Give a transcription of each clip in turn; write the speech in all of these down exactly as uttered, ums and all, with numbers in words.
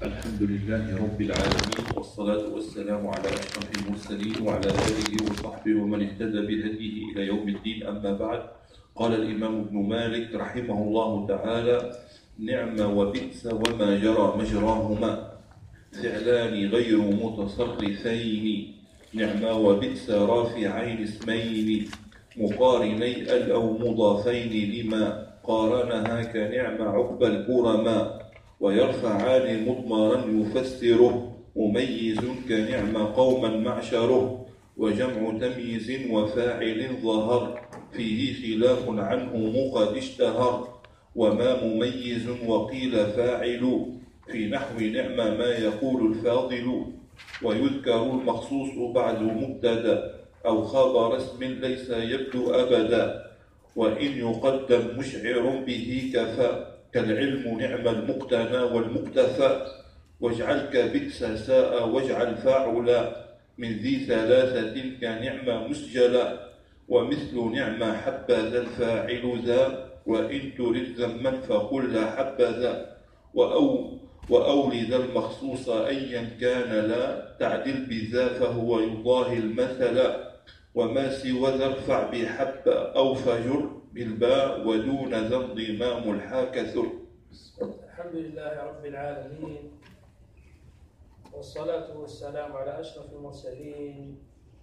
الحمد لله رب العالمين، والصلاة والسلام على أشرف المرسلين وعلى آله وصحبه ومن اهتدى بهديه إلى يوم الدين. أما بعد، قال الإمام ابن مالك رحمه الله تعالى: نعم وبئس وما جرى مجراهما، فعلان غير متصرفين، نعم وبئس رافعين اسمين، مقارني ال أو مضافين لما قارنها كنعم عقب الكرما، ويرفعان مضمرا يفسره، مميز كنعم قوما معشره، وجمع تمييز وفاعل ظهر، فيه خلاف عنه قد اشتهر، وما مميز وقيل فاعل، في نحو نعم ما يقول الفاضل، ويذكر المخصوص بعد مبتدا أو خبر اسم ليس يبدو أبدا، وإن يقدم مشعر به كفى، كالعلم نعم المقتنى والمقتفى، واجعل كبئس ساء واجعل فاعلا، من ذي ثلاثة كنعم مسجلا، ومثل نعم حبذا الفاعل ذا، وإن ترد ذما فقل لا حبذا، وأو وأولد المخصوص أيا كان لا تعدل بذا فهو يضاهي المثل، وما سوى ذا ارفع بحب أو فجر بالباء، ودون ذا انضمام الحا كثر. الحمد لله رب العالمين، والصلاة والسلام على أشرف المرسلين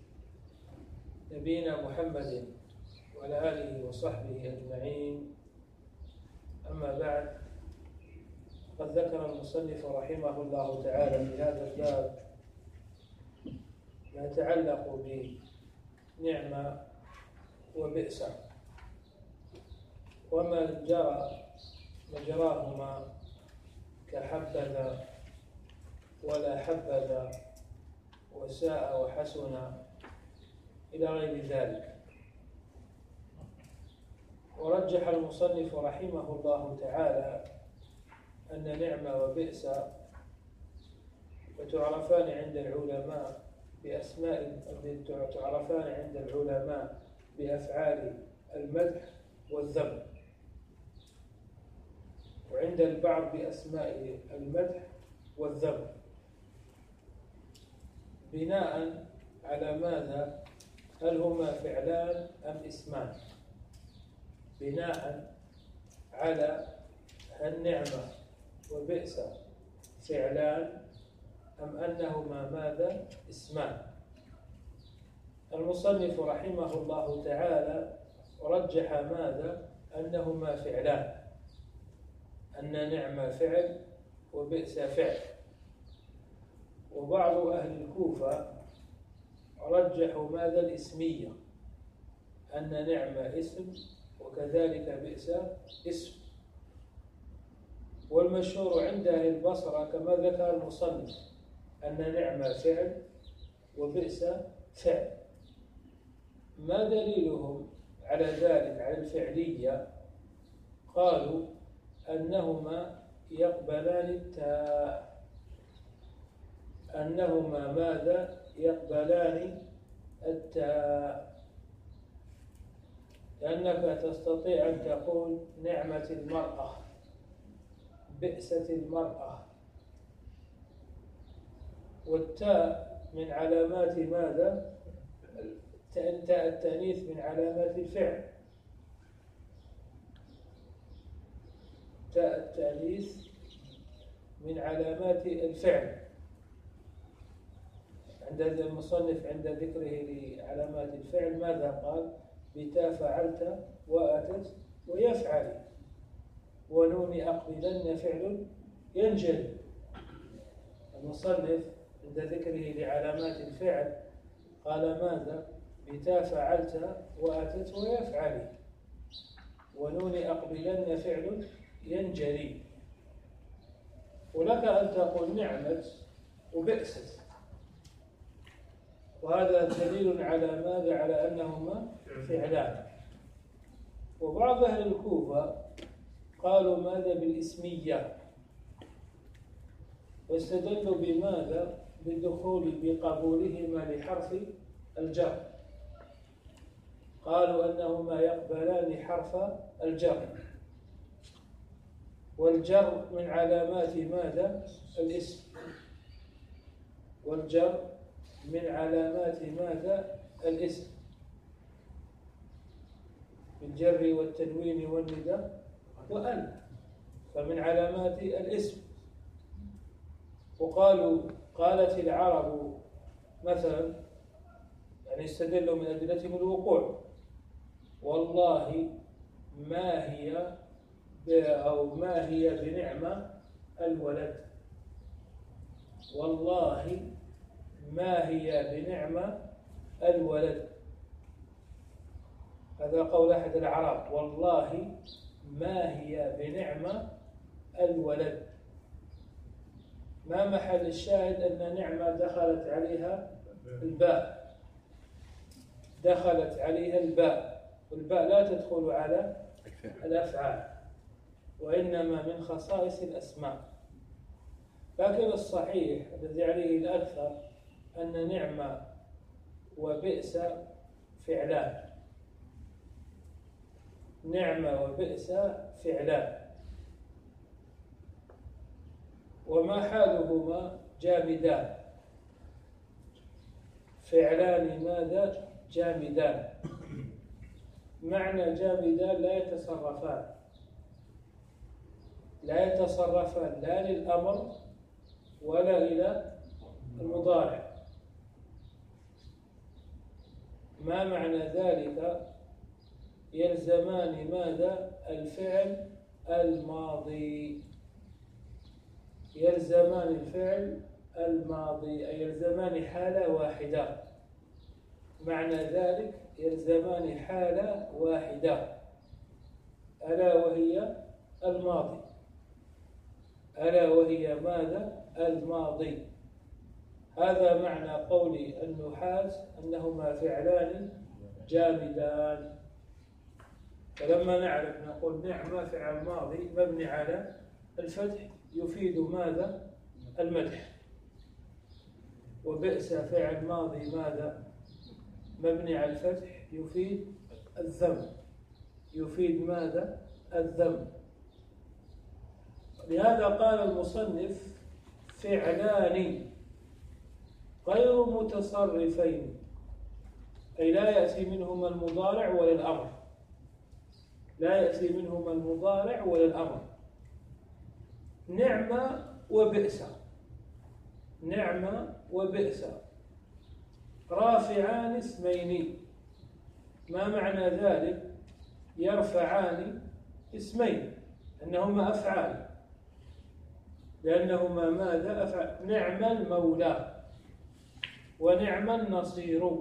نبينا محمد وعلى آله وصحبه أجمعين. أما بعد، قد ذكر المصنف رحمه الله تعالى في هذا الباب ما يتعلق بنعمة وبئس، وما جرى مجراهما كحبذا ولا حبذا وساء وحسن إلى غير ذلك. ورجح المصنف رحمه الله تعالى أن نعمة وبئس وتعرفان عند العلماء بأسماء تعرفان عند العلماء بأفعال المدح والذم، وعند البعض بأسماء المدح والذم، بناء على ماذا؟ هل هما فعلان أم اسمان؟ بناء على هل نعمة وبئس فعلان أم أنهما ماذا؟ اسمان. المصنف رحمه الله تعالى رجح ماذا؟ أنهما فعلان، أن نعمة فعل وبئس فعل. وبعض أهل الكوفة رجحوا ماذا؟ الاسمية، أن نعمة اسم وكذلك بئس اسم. والمشهور عند أهل البصرة كما ذكر المصنف أن نعمة فعل وبئس فعل. ما دليلهم على ذلك، على الفعلية؟ قالوا أنهما يقبلان التاء، أنهما ماذا؟ يقبلان التاء، لأنك تستطيع أن تقول نعمة المرأة، بئست المرأة، والتاء من علامات ماذا؟ تاء التأنيث من علامات الفعل، تاء التأنيث من علامات الفعل. عند المصنف عند ذكره لعلامات الفعل ماذا قال؟ بتا فعلت وأتت ويفعل، ونون أقبلن فعل ينجلي. المصنف عند ذكره لعلامات الفعل قال ماذا؟ بتا فعلت وأتت ويفعل، ونون أقبلن فعل ينجلي. ولك أن تقول نعمة وبئست، وهذا دليل على ماذا؟ على أنهما فعلان. وبعض أهل الكوفة قالوا ماذا؟ بالاسمية، واستدلوا بماذا؟ بالدخول بقبولهما لحرف الجر، قالوا أنهما يقبلان حرف الجر. والجر من علامات ماذا؟ الاسم. والجر من علامات ماذا؟ الاسم، بالجر والتنوين والنداء وأل، فمن علامات الاسم. وقالوا قالت العرب مثلا، يعني استدلوا من أدلتهم الوقوع، والله ما هي أو ما هي بنعمة الولد، والله ما هي بنعمة الولد. هذا قول أحد العرب، والله ما هي بنعمة الولد. ما محل الشاهد؟ أن نعمة دخلت عليها الباء، دخلت عليها الباء، والباء لا تدخل على الأفعال، وإنما من خصائص الأسماء. لكن الصحيح الذي عليه الأكثر أن نعمة وبئس فعلان، نعمة وبئس فعلان، وما حالهما جامدان، فعلان ماذا؟ جامدان. معنى جامدان لا يتصرفان، لا يتصرفان لا للأمر ولا إلى المضارع. ما معنى ذلك؟ يلزمان ماذا؟ الفعل الماضي، يلزمان الفعل الماضي، أي يلزمان حالة واحدة. معنى ذلك يلزمان حالة واحدة، ألا وهي الماضي، ألا وهي ماذا؟ الماضي. هذا معنى قول النحاة أنهما فعلان جامدان. فلما نعرف نقول نعمة فعل ماضي مبني على الفتح يفيد ماذا؟ المدح. وبئس فعل ماضي ماذا؟ مبني على الفتح يفيد الذم، يفيد ماذا؟ الذم. لهذا قال المصنف فعلان غير متصرفين، أي لا يأتي منهما المضارع ولا الأمر، لا يأتي منهما المضارع ولا الأمر. نعمة وبئس، نعمة وبئس رافعان اسمين. ما معنى ذلك؟ يرفعان اسمين، أنهما أفعال، لأنهما ماذا؟ أفعال. نعم المولى ونعم النصير.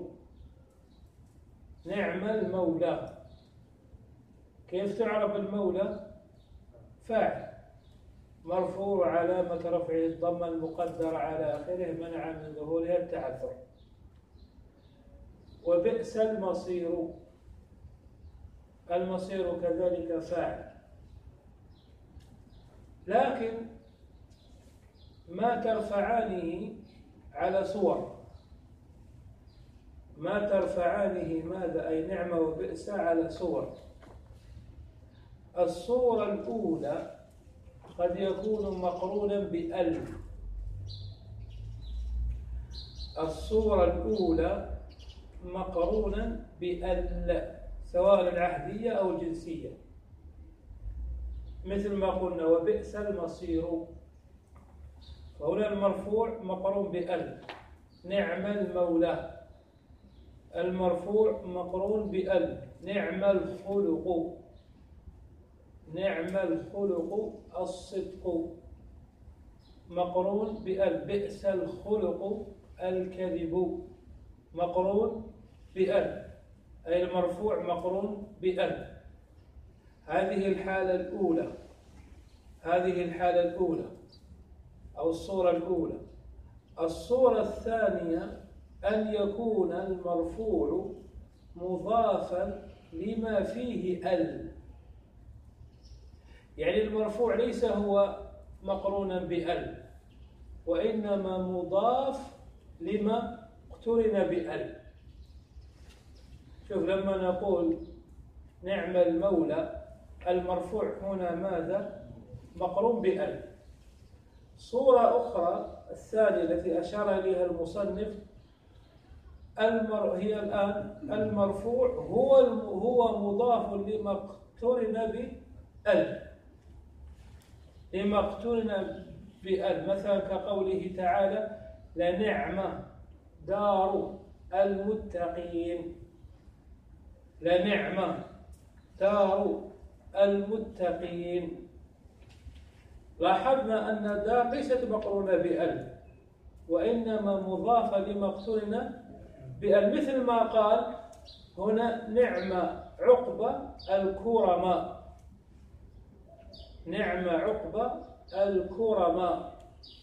نعم المولى، كيف تعرف المولى؟ فاعل مرفوع علامة رفعه الضمة المقدرة على آخره منع من ظهورها التعذر. وبئس المصير، المصير كذلك فاعل. لكن ما ترفعانه على صور، ما ترفعانه ماذا؟ أي نعمة وبئس على صور. الصورة الأولى قد يكون مقرونا بأل، الصورة الأولى مقرونا بأل سواء العهدية أو الجنسية، مثل ما قلنا وبئس المصير، فهنا المرفوع مقرون بأل. نعم المولى، المرفوع مقرون بأل. نعم الخلق، نعم الخلق الصدق مقرون بأل. بئس الخلق الكذب مقرون بأل، أي المرفوع مقرون بأل. هذه الحالة الأولى، هذه الحالة الأولى أو الصورة الأولى. الصورة الثانية أن يكون المرفوع مضافا لما فيه ال، يعني المرفوع ليس هو مقرونا بأل، وإنما مضاف لما اقترن بأل. شوف لما نقول نعم المولى، المرفوع هنا ماذا؟ مقرون بأل. صورة أخرى الثانية التي أشار إليها المصنف المر... هي الآن المرفوع هو هو مضاف لما اقترن بأل، لما اقترن بأل، مثلا كقوله تعالى لنعم دار المتقين، لنعم دار المتقين. لاحظنا أن دار ليست مقرونة بأل، وإنما مضافة لما اقترن بأل، مثل ما قال هنا نعم عقبى الكرماء، نعم عقبى الكرماء.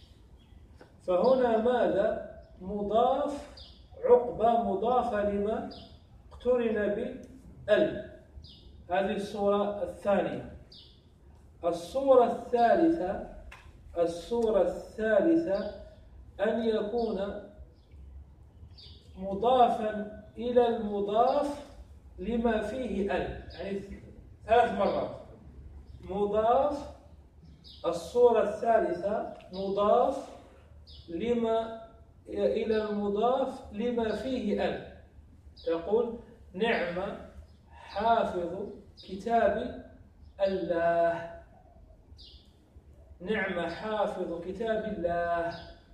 فهنا ماذا؟ مضاف، عقبى مضافة لما اقترن بأل. هذه الصورة الثانية. الصورة الثالثة الصورة الثالثة أن يكون مضافا إلى المضاف لما فيه أل، يعني ثلاث مرات مضاف. الصورة الثالثة مضاف لما إلى المضاف لما فيه أل. تقول نعم حافظ كتاب الله، نعم حافظ كتاب الله،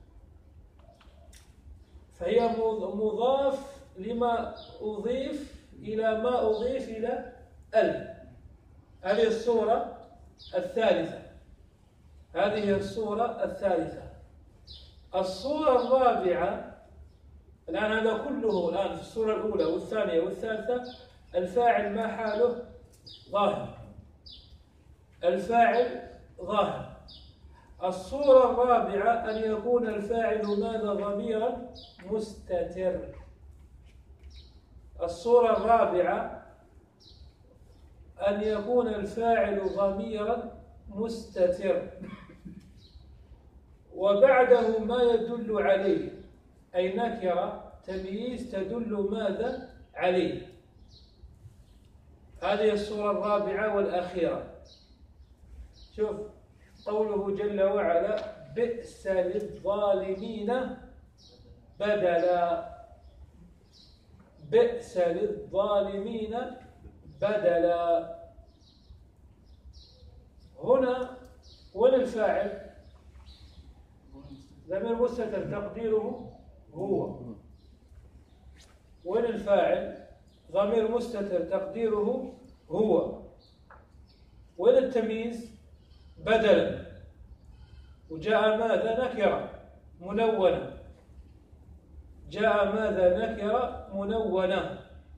فهي مضاف لما أضيف إلى ما أضيف إلى ال. هذه الصورة الثالثة، هذه الصورة الثالثة. الصورة الرابعة، الآن هذا كله الآن في الصورة الأولى والثانية والثالثة الفاعل ما حاله؟ ظاهر، الفاعل ظاهر. الصورة الرابعة أن يكون الفاعل ماذا؟ ضميرا مستتر. الصورة الرابعة أن يكون الفاعل ضميرا مستتر وبعده ما يدل عليه، أي نكرة تمييز تدل ماذا؟ عليه. هذه الصورة الرابعة والأخيرة. شوف قوله جل وعلا بئس للظالمين بدلا، بئس للظالمين بدلا. هنا وين الفاعل؟ ضمير مستتر تقديره هو. وين الفاعل؟ ضمير مستتر تقديره هو. وين التمييز؟ بدلا. وجاء ماذا؟ نكرة منونة، جاء ماذا؟ نكرة منونة.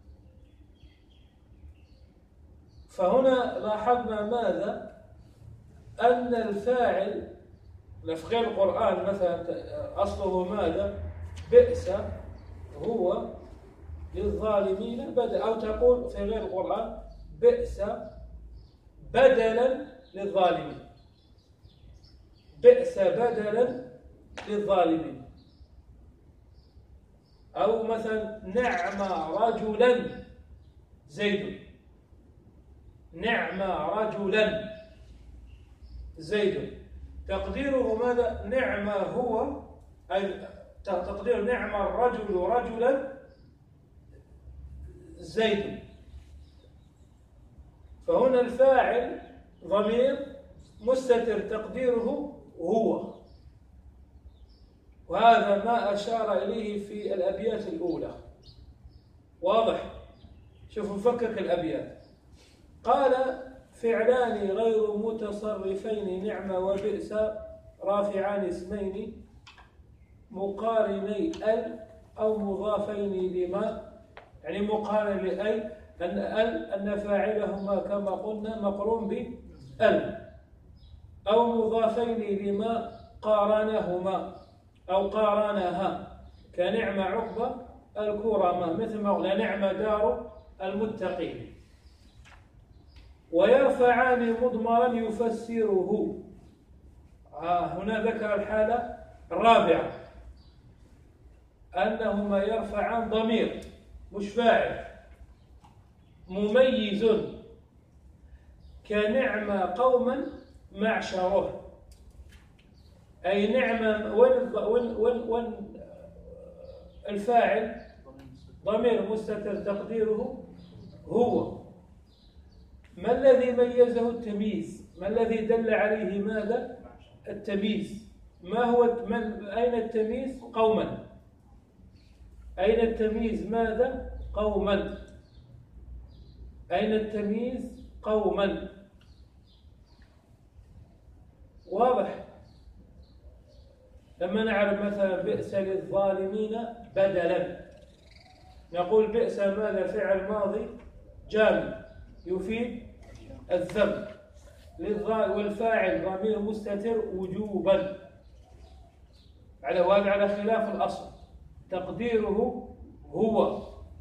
فهنا لاحظنا ماذا؟ أن الفاعل في غير القرآن مثلا أصله ماذا؟ بئس هو للظالمين بدل، أو تقول في غير القرآن بئس بدلا للظالمين، بئس بدلا للظالمين. أو مثلا نعم رجلا زيد، نعم رجلا زيد، تقديره ماذا؟ نعم هو، أي تقدير نعم الرجل رجلا زيد. فهنا الفاعل ضمير مستتر تقديره هو، وهذا ما أشار إليه في الأبيات الأولى. واضح؟ شوفوا نفكك الأبيات. قال فعلان غير متصرفين نعم وبئس رافعان اسمين مقارني ال أو مضافين لما، يعني مقارن لأي أن ال أن فاعلهما كما قلنا مقرون بال، أو مضافين لما قارنهما أو قارنها كنعم عقبى الكرماء، مثل ما قلنا نعم دار المتقين. ويرفعان مضمرا يفسره. آه هنا ذكر الحالة الرابعة أنهما يرفعان ضمير مش فاعل مميز كنعم قوما معشره، أي نعمة. وين وين وين وين الفاعل؟ ضمير مستتر تقديره هو. ما الذي ميزه؟ التمييز. ما الذي دل عليه ماذا؟ التمييز. ما هو من أين التمييز؟ قوما. أين التمييز؟ ماذا؟ قوما. أين التمييز؟ قوما. واضح؟ لما نعرف مثلا بئس للظالمين بدلا، نقول بئس ماذا؟ فعل ماضي جامد يفيد الذم، والفاعل ضمير مستتر وجوبا، على وهذا على خلاف الأصل، تقديره هو.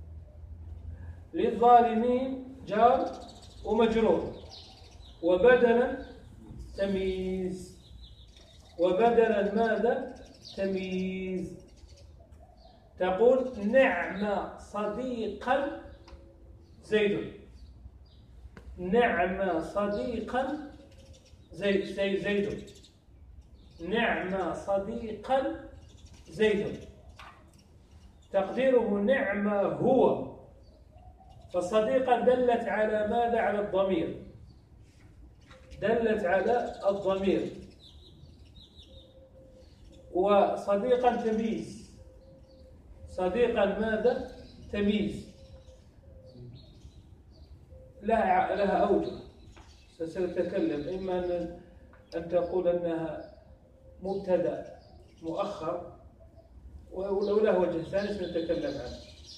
للظالمين جار ومجرور، وبدلا تمييز. وبدلا ماذا؟ تمييز. تقول نعم صديقا زيد، نعم صديقا زي زي زيد، نعم صديقا زيد. تقديره نعم هو، فصديقا دلت على ماذا؟ على الضمير، دلت على الضمير. وصديقا تمييز، صديقا ماذا؟ تمييز. لها لها أوجه سنتكلم، إما أن أن تقول أنها مبتدأ مؤخر، ولو له وجه ثاني سنتكلم عنه.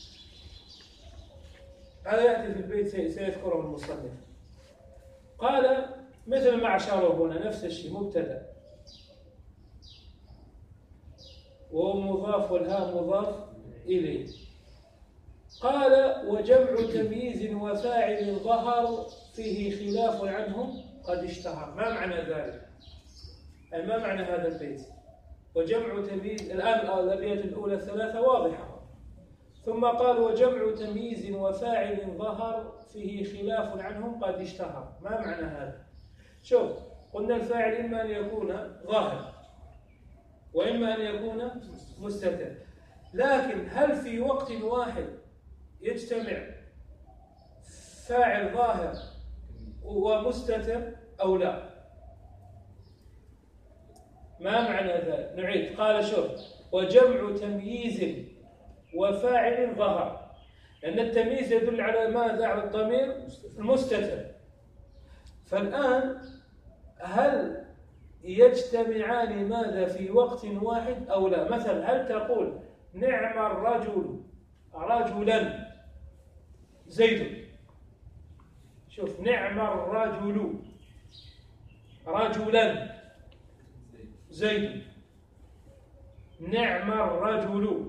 هذا يأتي في البيت سيذكره المصنف. قال مثل معشره هنا نفس الشيء، مبتدأ وهو مضاف والهاء مضاف إليه. قال وجمع تمييز وفاعل ظهر فيه خلاف عنهم قد اشتهر. ما معنى ذلك؟ أي ما معنى هذا البيت؟ وجمع تمييز، الآن الأبيات الأولى الثلاثة واضحة، ثم قال وجمع تمييز وفاعل ظهر فيه خلاف عنهم قد اشتهر. ما معنى هذا؟ شوف، قلنا الفاعل إما أن يكون ظاهر وإما أن يكون مستتر، لكن هل في وقت واحد يجتمع فاعل ظاهر ومستتر أو لا؟ ما معنى ذلك؟ نعيد. قال شوف، وجمع تمييز وفاعل ظهر، لأن التمييز يدل على ماذا؟ على الضمير المستتر. فالآن هل يجتمعان ماذا؟ في وقت واحد أو لا؟ مثلا هل تقول نعم الرجل رجلا زيد؟ شوف، نعم الرجل رجلا زيد، نعم الرجل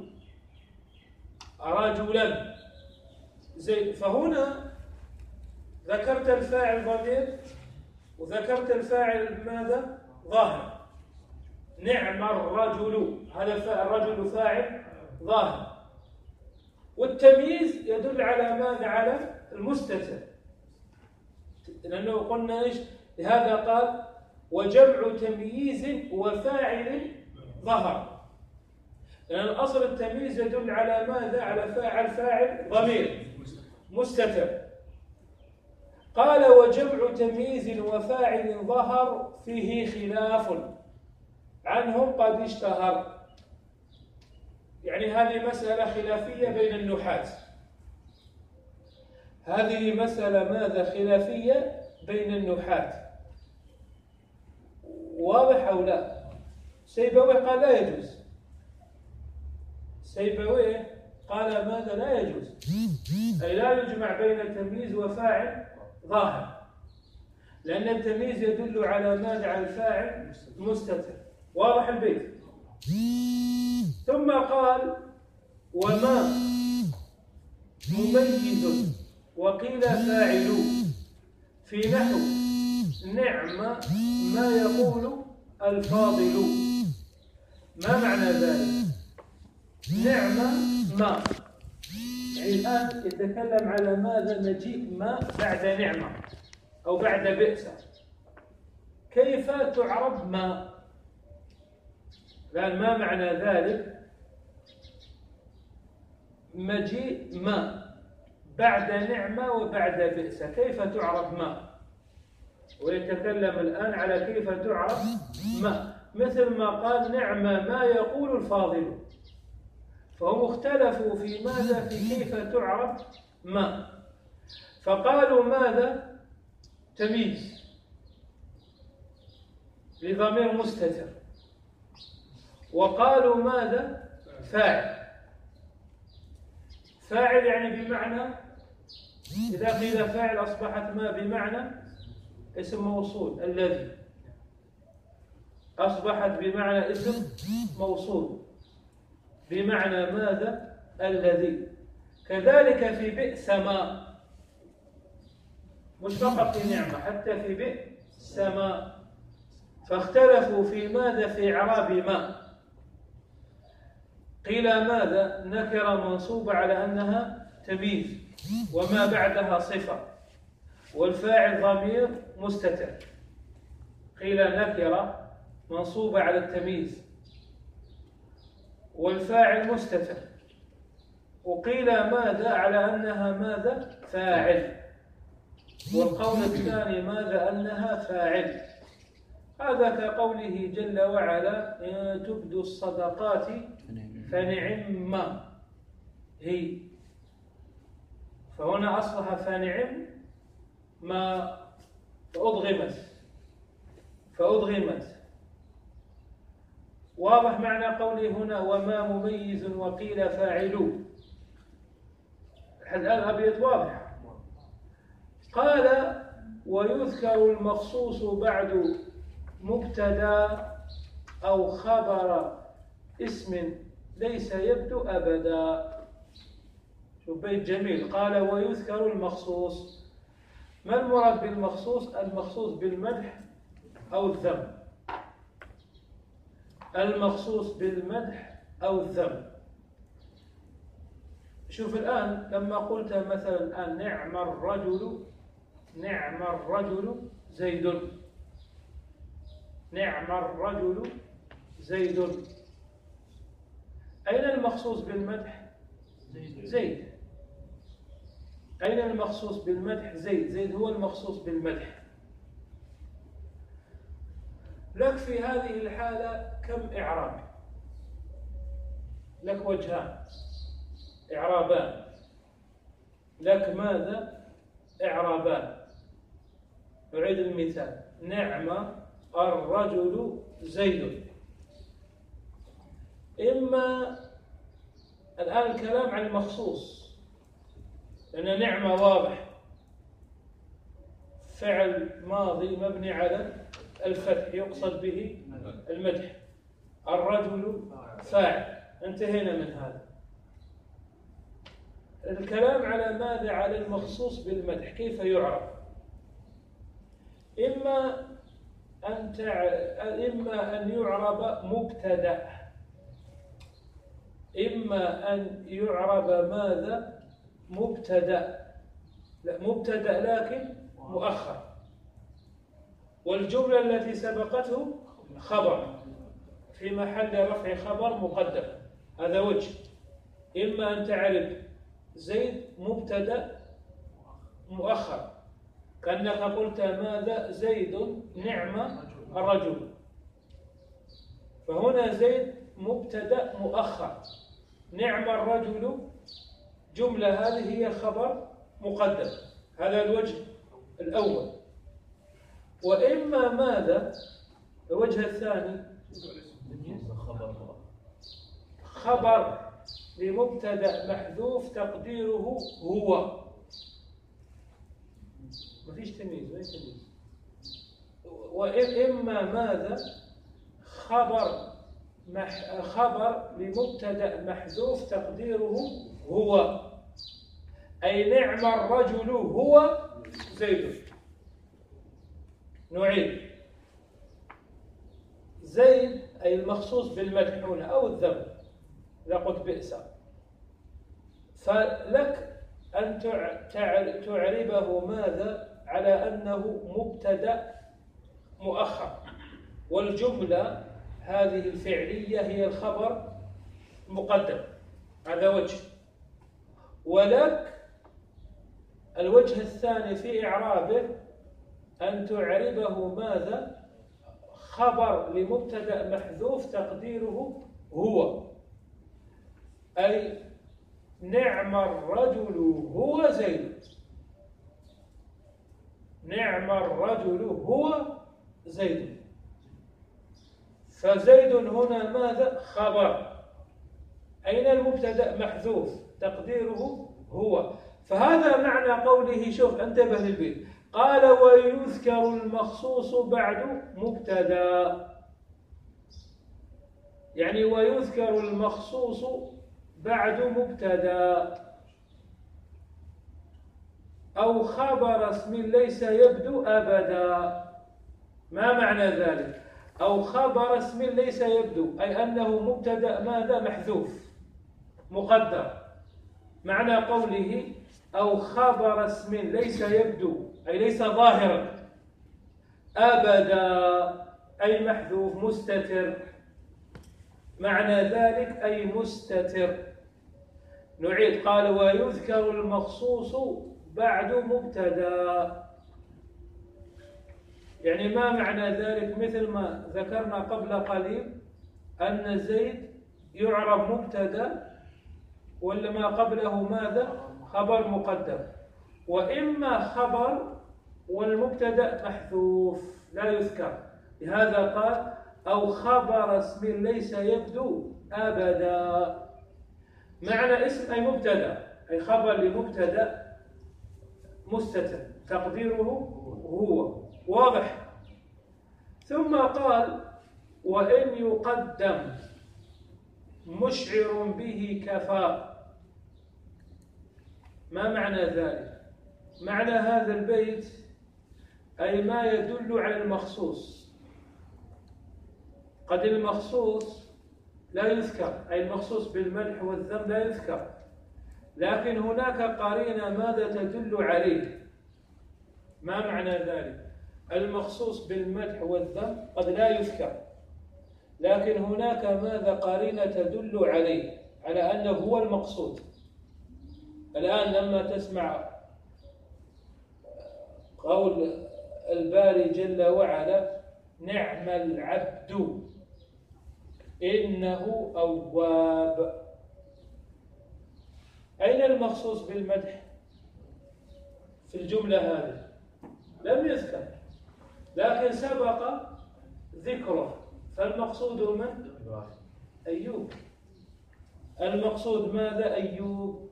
رجلا زيد. فهنا ذكرت الفاعل ضمير وذكرت الفاعل ماذا؟ ظاهر. نعم الرجل، هذا الرجل فاعل ظاهر، والتمييز يدل على ماذا؟ على المستتر، لأنه قلنا إيش؟ لهذا قال وجمع تمييز وفاعل ظهر، لأن الأصل التمييز يدل على ماذا؟ على فاعل، فاعل ضمير مستتر. قال وجمع تمييز وفاعل ظهر فيه خلاف عنهم قد اشتهر. يعني هذه مسألة خلافية بين النحاة، هذه مسألة ماذا؟ خلافية بين النحاة. واضح أو لا؟ سيبويه قال لا يجوز، سيبويه قال ماذا؟ لا يجوز، أي لا يجمع بين التمييز وفاعل ظاهر، لأن التمييز يدل على ماذا؟ على الفاعل مستتر. واضح البيت؟ ثم قال وما مميز وقيل فاعل في نحو نعم ما يقول الفاضل. ما معنى ذلك؟ نعم ما، يعني الآن يتكلم على ماذا؟ مجيء ما بعد نعمة أو بعد بئس. كيف تعرب ما؟ الآن ما معنى ذلك؟ مجيء ما بعد نعمة وبعد بئس، كيف تعرب ما؟ ويتكلم الآن على كيف تعرب ما، مثل ما قال نعم ما يقول الفاضل، فهم اختلفوا في ماذا، في كيف تعرب ما. فقالوا ماذا تمييز لضمير مستتر، وقالوا ماذا فاعل. فاعل يعني بمعنى، إذا قيل فاعل أصبحت ما بمعنى اسم موصول، الذي أصبحت بمعنى اسم موصول بمعنى ماذا؟ الذي. كذلك في بئس ما، مش فقط في نعمة، حتى في بئس ما. فاختلفوا في ماذا في إعراب ما. قيل ماذا نكرة منصوبة على أنها تمييز وما بعدها صفة، والفاعل ضمير مستتر. قيل نكرة منصوبة على التمييز والفاعل مستتر. وقيل ماذا على أنها ماذا فاعل، والقول الثاني ماذا أنها فاعل. هذا كقوله جل وعلا إن تبدوا الصدقات فنعم ما هي، فهنا أصلها فنعم ما فأضغمت فأضغمت واضح معنى قوله هنا وما مميز وقيل فاعل. الآن أبيض واضح. قال ويذكر المخصوص بعد مبتدا أو خبر اسم ليس يبدو أبدا. شوف بيت جميل، قال ويذكر المخصوص. ما المراد بالمخصوص؟ المخصوص بالمدح أو الذم، المخصوص بالمدح أو الذم. شوف الآن لما قلت مثلا الآن نعم الرجل، نعم الرجل زيد، نعم الرجل زيد، أين المخصوص بالمدح؟ زيد. أين المخصوص بالمدح؟ زيد. زيد هو المخصوص بالمدح. لك في هذه الحالة كم إعراب؟ لك وجهان إعرابان. لك ماذا؟ إعرابان. نعيد المثال، نعم الرجل زيد. إما الآن الكلام عن المخصوص، لأن نعمة واضح فعل ماضي مبني على الفتح يقصد به المدح، الرجل فاعل، انتهينا من هذا. الكلام على ماذا؟ على المخصوص بالمدح، كيف يعرف؟ إما أن تع... إما أن يعرب مبتدأ، إما أن يعرب ماذا؟ مبتدأ، لا مبتدأ لكن مؤخر، والجملة التي سبقته خبر في محل رفع خبر مقدم. هذا وجه. إما أن تعرف زيد مبتدأ مؤخر، كأنك قلت ماذا؟ زيد نعم الرجل، فهنا زيد مبتدأ مؤخر، نعم الرجل جملة هذه هي خبر مقدم. هذا الوجه الأول. وإما ماذا؟ الوجه الثاني خبر لمبتدأ محذوف تقديره هو، ما فيش تمييز، ما تمييز. وإما ماذا؟ خبر مح... خبر لمبتدأ محذوف تقديره هو، أي نعم الرجل هو زيد. نعيد، زيد أي المخصوص بالمدح هنا أو الذم، إذا قلت بئس، فلك أن تعربه ماذا؟ على أنه مبتدأ مؤخر، والجملة هذه الفعلية هي الخبر المقدم. هذا وجه. ولك الوجه الثاني في إعرابه أن تعربه ماذا؟ خبر لمبتدأ محذوف تقديره هو، أي نعم الرجل هو زيد. نعم الرجل هو زيد. فزيد هنا ماذا؟ خبر. أين المبتدأ؟ محذوف تقديره هو. فهذا معنى قوله، شوف انتبه للبيت، قال ويذكر المخصوص بعد مبتدأ، يعني ويذكر المخصوص بعد مبتدأ أو خبر اسم ليس يبدو أبدا. ما معنى ذلك؟ أو خبر اسم ليس يبدو، أي أنه مبتدأ ماذا؟ محذوف مقدر. معنى قوله أو خبر اسم ليس يبدو أي ليس ظاهرا، أبدا أي محذوف مستتر. معنى ذلك أي مستتر. نعيد، قال ويذكر المخصوص بعد مبتدأ، يعني ما معنى ذلك؟ مثل ما ذكرنا قبل قليل أن زيد يعرب مبتدأ ولا ما قبله ماذا؟ خبر مقدم، وإما خبر والمبتدأ محذوف لا يذكر. لهذا قال أو خبر اسم ليس يبدو أبدا. معنى اسم أي مبتدأ، أي خبر لمبتدأ مستتر تقديره هو. واضح؟ ثم قال وإن يقدم مشعر به كفى. ما معنى ذلك؟ معنى هذا البيت أي ما يدل على المخصوص. قد المخصوص لا يذكر، أي المخصوص بالمدح والذم لا يذكر، لكن هناك قرينة ماذا تدل عليه. ما معنى ذلك؟ المخصوص بالمدح والذم قد لا يذكر، لكن هناك ماذا؟ قرينة تدل عليه على أنه هو المقصود. الآن لما تسمع قول الباري جل وعلا نعم العبد إنه أواب، أين المخصوص بالمدح في الجملة هذه؟ لم يذكر، لكن سبق ذكره. فالمقصود من؟ أيوب. المقصود ماذا؟ أيوب.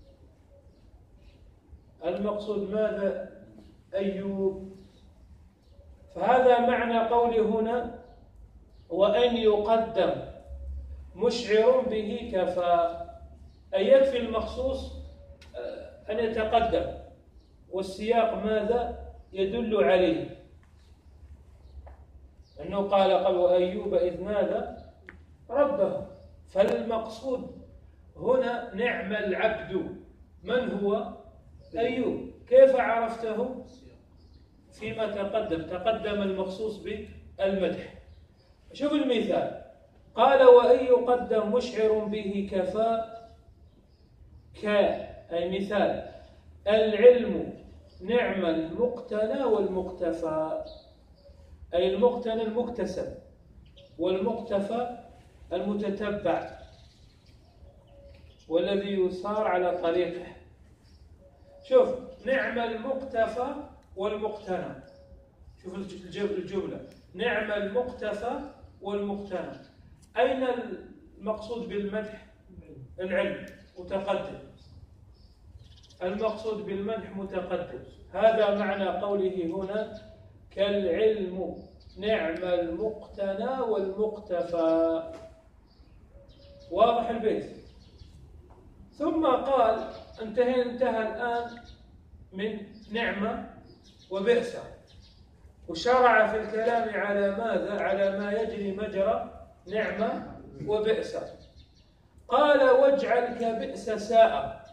المقصود ماذا؟ أيوب. فهذا معنى قولي هنا وأن يقدم مشعر به كفى، أي يكفي المخصوص أن يتقدم والسياق ماذا؟ يدل عليه. أنه قال قبل أيوب إذ نادى ربه. فالمقصود هنا نعم العبد. من هو؟ أيوب. كيف عرفته؟ فيما تقدم، تقدم المخصوص بالمدح. شوف المثال، قال وإن يقدم مشعر به كفى ك، أي مثال العلم نعم المقتنى والمقتفى، أي المقتنى المكتسب والمقتفى المتتبع والذي يصار على طريقه. شوف نعم المقتفى والمقتنى، شوف الجملة نعم المقتفى والمقتنى. أين المقصود بالمدح؟ العلم متقدم، المقصود بالمدح متقدم. هذا معنى قوله هنا كالعلم نعم المقتنى والمقتفى. واضح البيت؟ ثم قال انتهى انتهى الآن من نعمة وبئس، وشرع في الكلام على ماذا؟ على ما يجري مجرى نعمة وبئس. قال واجعل كبئس ساء،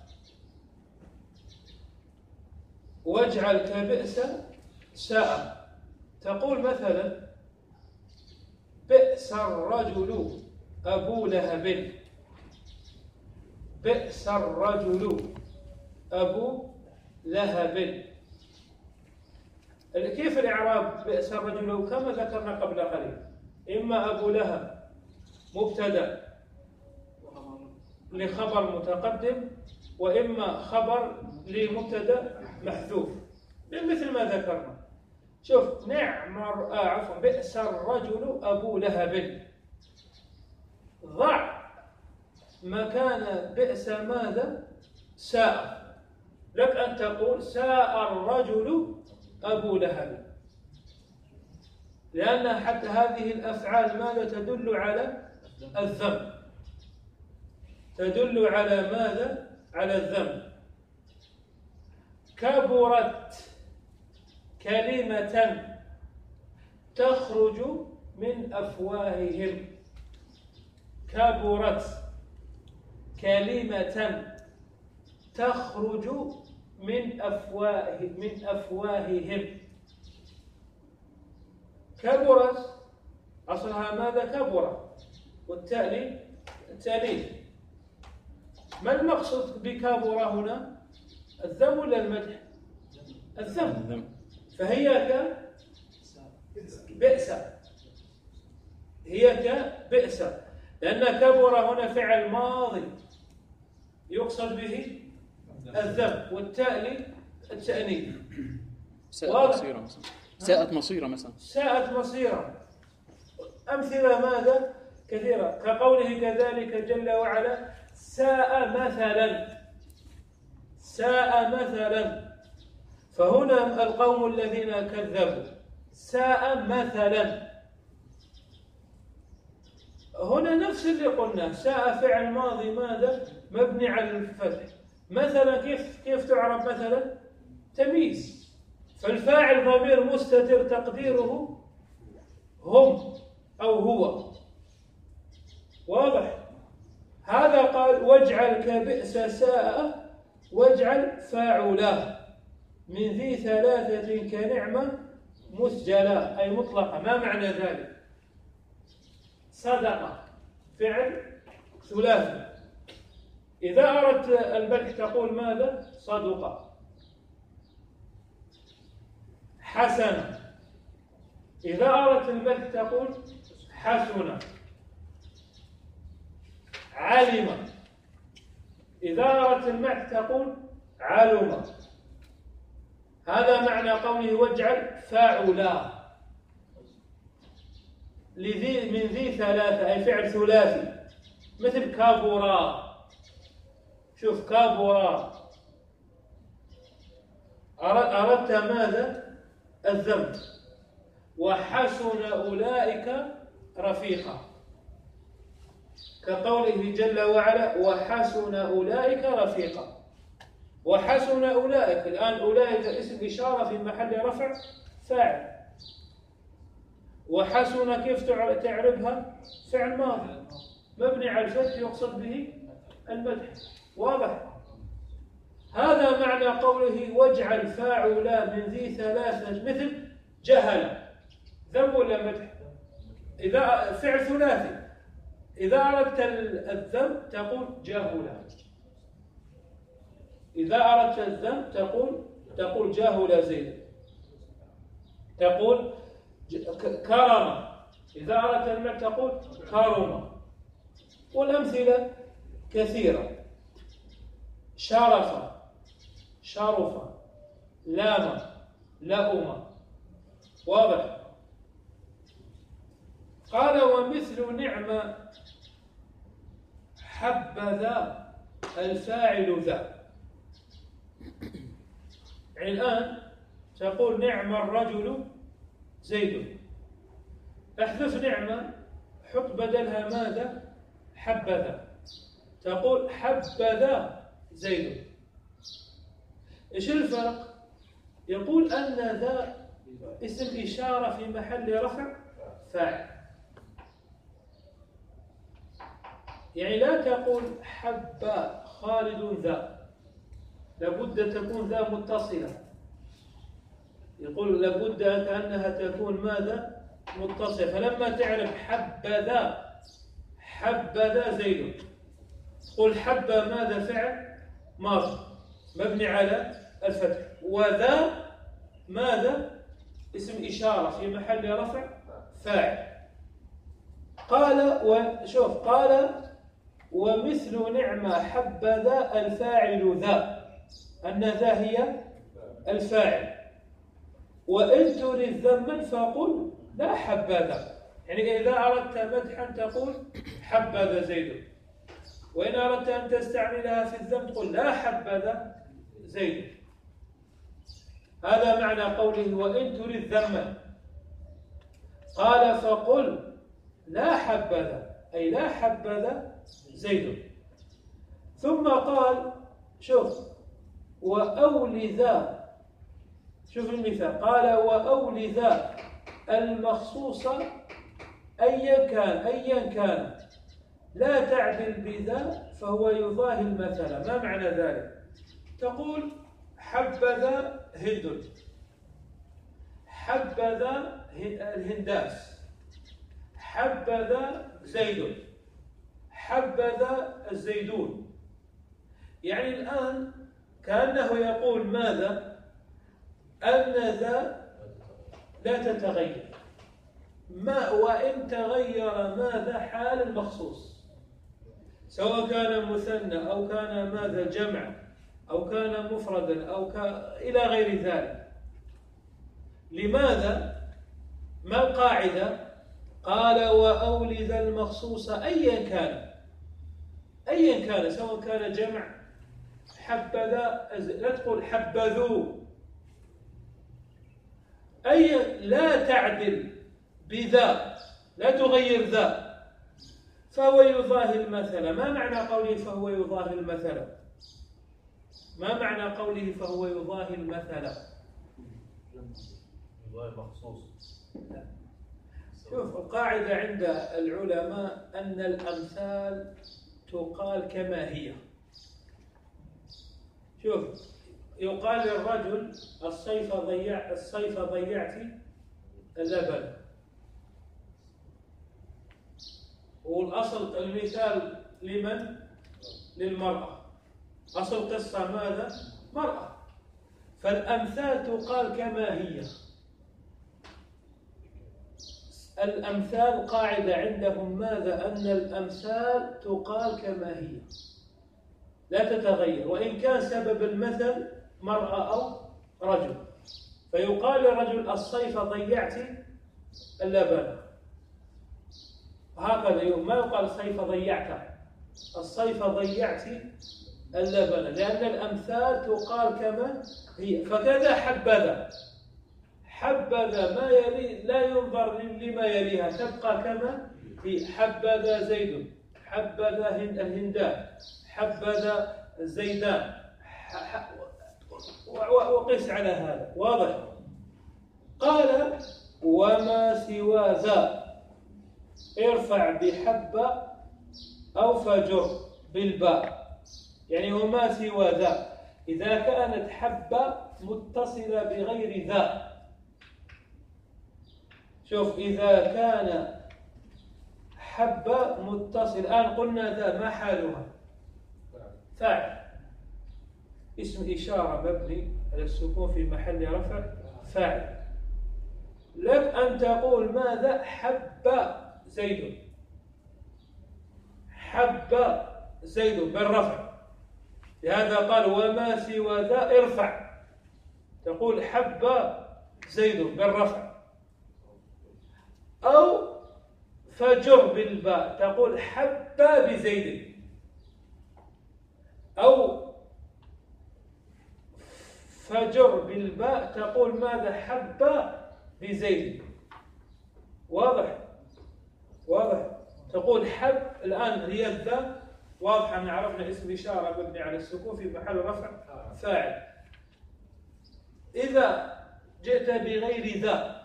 واجعل كبئس ساء. تقول مثلا بئس الرجل أبو لهب. بئس الرجل أبو لهب. كيف الإعراب بئس الرجل؟ كما ذكرنا قبل قليل، إما أبو لهب مبتدأ لخبر متقدم، وإما خبر لمبتدأ محذوف مثل ما ذكرنا. شوف، نعم آه عفوا بئس الرجل أبو لهب. ضع مكان بئس ماذا؟ ساء. لك أن تقول ساء الرجل أبو لهب، لأن حتى هذه الأفعال ماذا تدل على الذم، تدل على ماذا؟ على الذم. كبرت كلمة تخرج من أفواههم. كبرت كلمة تخرج من أفواه من أفواههم. كبرت أصلها ماذا؟ كبر، والتالي التالي. ما المقصود بكبر هنا؟ الذم ولا المدح؟ الذم. فهي كبئس، هي كبئس، لأن كبر هنا فعل ماضي يقصد به الذم، والتالي التأنيث. ساءت مصيرا مثلا. ساءت مصيرا مثلا. ساءت مصيرا. أمثلة ماذا؟ كثيرة، كقوله كذلك جل وعلا ساء مثلا. ساء مثلا. فهنا القوم الذين كذبوا ساء مثلا. هنا نفس اللي قلنا، ساء فعل ماضي ماذا؟ مبني على الفتح. مثلا كيف كيف تعرف مثلا؟ تمييز، فالفاعل ضمير مستتر تقديره هم أو هو. واضح؟ هذا قال واجعل كبئس ساء واجعل فاعلا من ذي ثلاثة كنعمة مسجلة، أي مطلقة. ما معنى ذلك؟ صدق فعل ثلاثي، إذا أردت المدح تقول ماذا؟ صدق. حسن، إذا أردت المدح تقول حسن. علم، إذا أردت المدح تقول علم. هذا معنى قوله واجعل فاعلا لذي من ذي ثلاثة، أي فعل ثلاثي، مثل كابورا. شوف كابورا، أردت ماذا؟ الذنب. وحسن أولئك رفيقا، كقوله جل وعلا وحسن أولئك رفيقا. وحسن أولئك، الآن أولئك اسم إشارة في محل رفع فاعل. وحسن كيف تعربها؟ فعل ماضي مبني على الفتح يقصد به المدح. واضح؟ هذا معنى قوله واجعل فاعلا من ذي ثلاثة، مثل جهل. ذم ولا مدح؟ إذا فعل ثلاثي، إذا أردت الذم تقول جاهل. إذا أردت الذم تقول تقول جاهل زيد. تقول كرم، إذا أردت المدح تقول كرم. والأمثلة كثيرة. شرف، شرف. لام، لأم. واضح؟ قال ومثل نعمة حبذا الفاعل ذا. يعني الآن تقول نعم الرجل زيد، احذف نعمة، حط بدلها ماذا؟ حبذا. تقول حبذا زيد. ايش الفرق؟ يقول أن ذا اسم إشارة في محل رفع فاعل. يعني لا تقول حب خالد ذا، لابد تكون ذا متصلة، يقول لابد كأنها تكون ماذا؟ متصلة. فلما تعرف حبذا حبذا زيد، تقول حب ماذا؟ فعل ماضي مبني على الفتح، وذا ماذا؟ اسم إشارة في محل رفع فاعل. قال وشوف قال ومثل نعمة حبذا الفاعل ذا، أن ذا هي الفاعل. وإن تريد ذما فقل لا حبذا، يعني إذا أردت مدحا تقول حبذا زيد، وإن أردت أن تستعملها في الذم تقول لا حبذا زيد. هذا معنى قوله وإن تريد ذما. قال فقل لا حبذا، أي لا حبذا زيد. ثم قال شوف وأول ذا، شوف المثال، قال وأول ذا المخصوصة أيا كان أيا كان لا تعدل بذا فهو يضاهي المثل. ما معنى ذلك؟ تقول حبذا هند، حبذا الهنداس، حبذا زيد، حبذا الزيدون. يعني الآن كأنه يقول ماذا؟ أن ذا لا تتغير، ما وإن تغير ماذا؟ حال المخصوص، سواء كان مثنى أو كان ماذا؟ جمع أو كان مفردا أو كان إلى غير ذلك. لماذا؟ ما القاعدة؟ قال وأول ذا المخصوص أيا كان أيا كان، سواء كان جمع حبذا، لا تقول حبذوا، أي لا تعدل بذا، لا تغير ذا، فهو يضاهي المثل. ما معنى قوله فهو يضاهي المثل؟ ما معنى قوله فهو يضاهي المثل؟ يضاهي مخصوص. شوف القاعدة عند العلماء أن الأمثال تقال كما هي. شوف يقال للرجل الصيف ضيع الصيف ضيعتي اللبن، والأصل المثال لمن؟ للمرأة، أصل قصة ماذا؟ مرأة. فالأمثال تقال كما هي. الأمثال قاعدة عندهم ماذا؟ أن الأمثال تقال كما هي لا تتغير، وإن كان سبب المثل مرأة أو رجل. فيقال للرجل الصيف ضيعت اللبن، هكذا ما يقال الصيف ضيعت، الصيف ضيعت اللبن، لأن الأمثال تقال كما هي. فكذا حبذا، حبذا ما يلي لا ينظر لما يليها، تبقى كما هي. حبذا زيد، حبذا الهندان، حبذا الزيدان، وقس على هذا. واضح؟ قال وما سوى ذا ارفع بحب أو فجر بالباء. يعني وما سوى ذا إذا كانت حبة متصلة بغير ذا. شوف إذا كان حبة متصل، الآن قلنا ذا ما حالها؟ فاعل، اسم إشارة مبني على السكون في محل رفع فاعل. لك أن تقول ماذا؟ حب زيد، حب زيد بالرفع، لهذا قال وما سوى ذا ارفع، تقول حب زيد بالرفع. أو فجر بالباء، تقول حب بزيد. أو فجر بالباء تقول ماذا؟ حب بزيد. واضح؟ واضح؟ تقول حب، الآن هي الذا واضحة، أن عرفنا اسم إشارة مبني على السكون في محل رفع فاعل. إذا جئت بغير ذا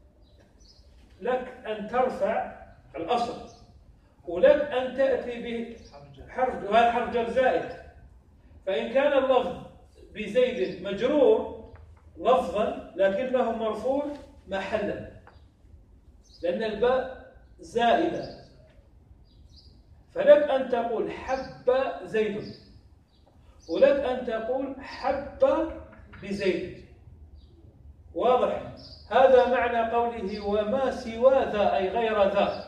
لك أن ترفع الأصل، ولك أن تأتي بحرف، وهذا حرف جر زائد. فإن كان اللفظ بزيد مجرور لفظا لكنه مرفوع محلا، لأن الباء زائدة. فلك أن تقول حب زيد، ولك أن تقول حب بزيد. واضح؟ هذا معنى قوله وما سوى ذا أي غير ذا.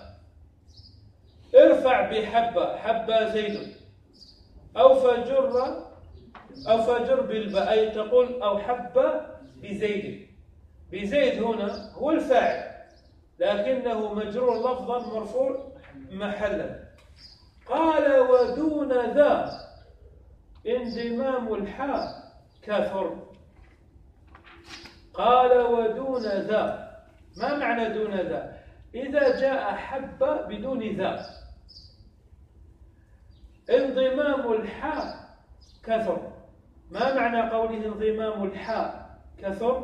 ارفع بحب، حب زيد، أو فجر أو فجر بالباء أي تقول أو حب بزيد. بزيد هنا هو الفاعل لكنه مجرور لفظا مرفوع محلا. قال ودون ذا انضمام الحاء كثر. قال ودون ذا، ما معنى دون ذا؟ إذا جاء حب بدون ذا انضمام الحاء كثر. ما معنى قوله انضمام الحاء كثر؟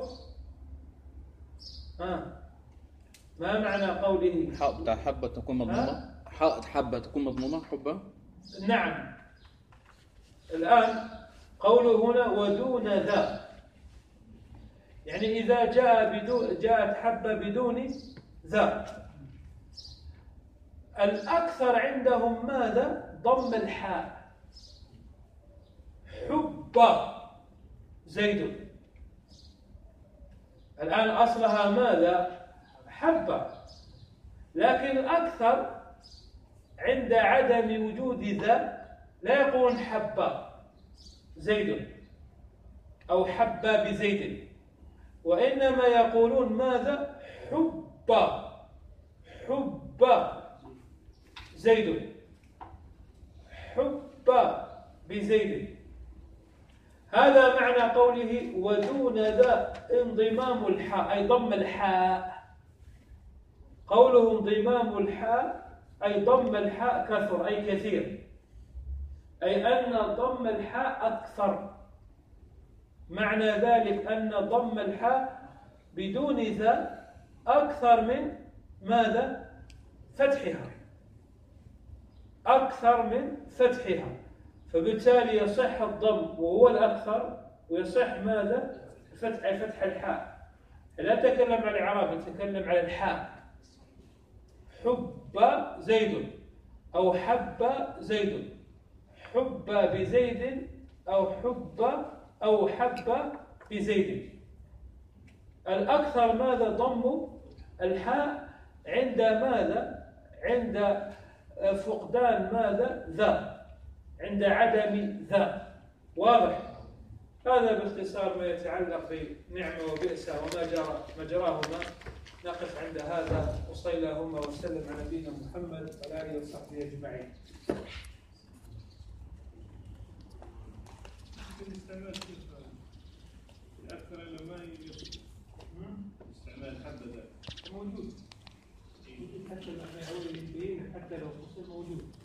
ها، ما معنى قوله حاء بتاع حبة تكون مضمومة؟ حاء حبة تكون مضمومة حبة؟ نعم. الآن قوله هنا ودون ذا، يعني إذا جاء بدون جاءت حبة بدون ذا. الأكثر عندهم ماذا؟ ضم الحاء. حب زيد، الآن أصلها ماذا؟ حبة، لكن الأكثر عند عدم وجود ذا لا يقولون حب زيد أو حب بزيد، وإنما يقولون ماذا؟ حب حب زيد، حب بزيد. هذا معنى قوله ودون ذا انضمام الحاء أي ضم الحاء. قوله انضمام الحاء أي ضم الحاء كثر أي كثير، أي أن ضم الحاء أكثر. معنى ذلك أن ضم الحاء بدون ذا أكثر من ماذا؟ فتحها، أكثر من فتحها، فبالتالي يصح الضم وهو الأكثر، ويصح ماذا؟ فتح فتح الحاء. لا تكلم عن الإعراب، نتكلم على الحاء. حب زيد أو حب زيد، حب بزيد أو حب أو حب بزيد. الأكثر ماذا؟ ضم الحاء عند ماذا؟ عند فقدان ماذا؟ ذا، عند عدم ذا. واضح؟ هذا باختصار ما يتعلق بنعمة وبئس وما جرى مجراهما. نقف عند هذا، وصلى اللهم وسلم على نبينا محمد وعلى آله وصحبه أجمعين. أكثر العلماء استعمال حبذا موجود، حتى حتى لو فصل موجود.